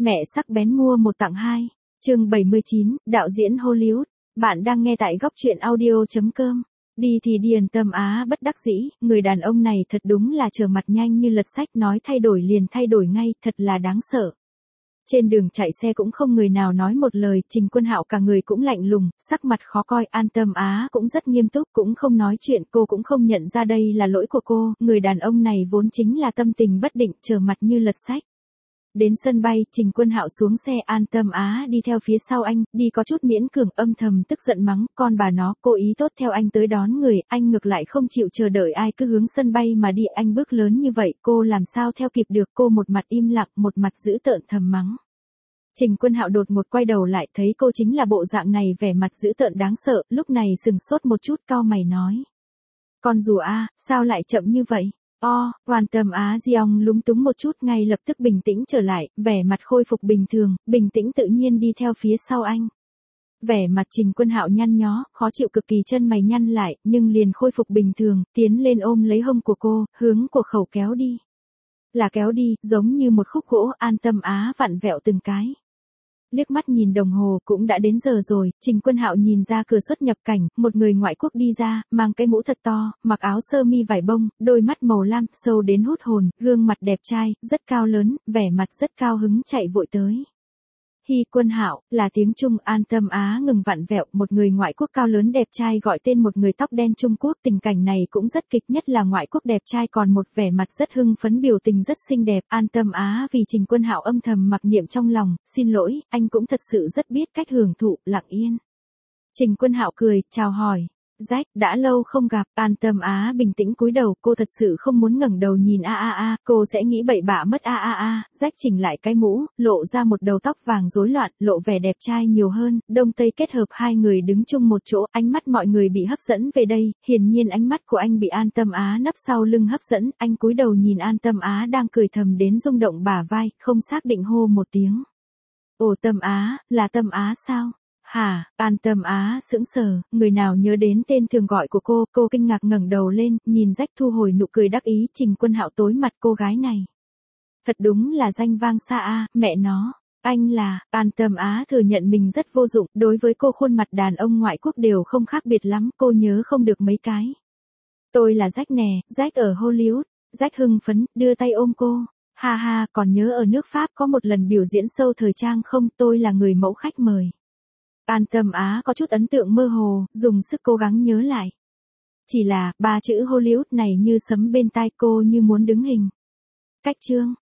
Mẹ sắc bén mua một tặng hai. Chương 79, đạo diễn Hollywood. Bạn đang nghe tại góc truyện audio.com. Đi thì điền Tâm Á bất đắc dĩ, người đàn ông này thật đúng là trở mặt nhanh như lật sách, nói thay đổi liền thay đổi ngay, thật là đáng sợ. Trên đường chạy xe cũng không người nào nói một lời, Trình Quân Hạo cả người cũng lạnh lùng, sắc mặt khó coi, An Tâm Á cũng rất nghiêm túc, cũng không nói chuyện, cô cũng không nhận ra đây là lỗi của cô, người đàn ông này vốn chính là tâm tình bất định, trở mặt như lật sách. Đến sân bay, Trình Quân Hạo xuống xe, An Tâm Á đi theo phía sau anh, đi có chút miễn cường, âm thầm tức giận mắng, con bà nó, cô ý tốt theo anh tới đón người, anh ngược lại không chịu chờ đợi ai cứ hướng sân bay mà đi, anh bước lớn như vậy, cô làm sao theo kịp được, cô một mặt im lặng, một mặt dữ tợn thầm mắng. Trình Quân Hạo đột ngột quay đầu lại, thấy cô chính là bộ dạng này, vẻ mặt dữ tợn đáng sợ, lúc này sừng sốt một chút, cau mày nói. Con rùa a, sao lại chậm như vậy? Hoàn Tâm Á Giong lúng túng một chút, ngay lập tức bình tĩnh trở lại, vẻ mặt khôi phục bình thường, bình tĩnh tự nhiên đi theo phía sau anh. Vẻ mặt Trình Quân Hạo nhăn nhó, khó chịu cực kỳ, chân mày nhăn lại, nhưng liền khôi phục bình thường, tiến lên ôm lấy hông của cô, hướng của khẩu kéo đi. Là kéo đi, giống như một khúc gỗ, An Tâm Á vặn vẹo từng cái. Liếc mắt nhìn đồng hồ, cũng đã đến giờ rồi, Trình Quân Hạo nhìn ra cửa xuất nhập cảnh, một người ngoại quốc đi ra, mang cái mũ thật to, mặc áo sơ mi vải bông, đôi mắt màu lam, sâu đến hút hồn, gương mặt đẹp trai, rất cao lớn, vẻ mặt rất cao hứng chạy vội tới. Hi Quân Hạo, là tiếng Trung, An Tâm Á ngừng vặn vẹo, một người ngoại quốc cao lớn đẹp trai gọi tên một người tóc đen Trung Quốc, tình cảnh này cũng rất kịch, nhất là ngoại quốc đẹp trai còn một vẻ mặt rất hưng phấn, biểu tình rất xinh đẹp, An Tâm Á vì Trình Quân Hạo âm thầm mặc niệm trong lòng, xin lỗi, anh cũng thật sự rất biết cách hưởng thụ, lặng yên. Trình Quân Hạo cười, chào hỏi. Rách, đã lâu không gặp, An Tâm Á bình tĩnh cúi đầu, cô thật sự không muốn ngẩng đầu nhìn cô sẽ nghĩ bậy bạ mất Rách chỉnh lại cái mũ, lộ ra một đầu tóc vàng rối loạn, lộ vẻ đẹp trai nhiều hơn, đông tây kết hợp, hai người đứng chung một chỗ, ánh mắt mọi người bị hấp dẫn về đây, hiển nhiên ánh mắt của anh bị An Tâm Á nấp sau lưng hấp dẫn, anh cúi đầu nhìn An Tâm Á đang cười thầm đến rung động bả vai, không xác định hô một tiếng. Ồ Tâm Á, là Tâm Á sao? Hả, An Tâm Á sững sờ, người nào nhớ đến tên thường gọi của cô kinh ngạc ngẩng đầu lên, nhìn Rách thu hồi nụ cười đắc ý, Trình Quân Hạo tối mặt cô gái này. Thật đúng là danh vang xa mẹ nó, anh là, An Tâm Á thừa nhận mình rất vô dụng, đối với cô khuôn mặt đàn ông ngoại quốc đều không khác biệt lắm, cô nhớ không được mấy cái. Tôi là Rách nè, Rách ở Hollywood, Rách hưng phấn, đưa tay ôm cô. Ha ha, còn nhớ ở nước Pháp có một lần biểu diễn show thời trang không, tôi là người mẫu khách mời. An Tâm Á có chút ấn tượng mơ hồ, dùng sức cố gắng nhớ lại. Chỉ là, ba chữ Hollywood này như sấm bên tai cô như muốn đứng hình. Cách chương.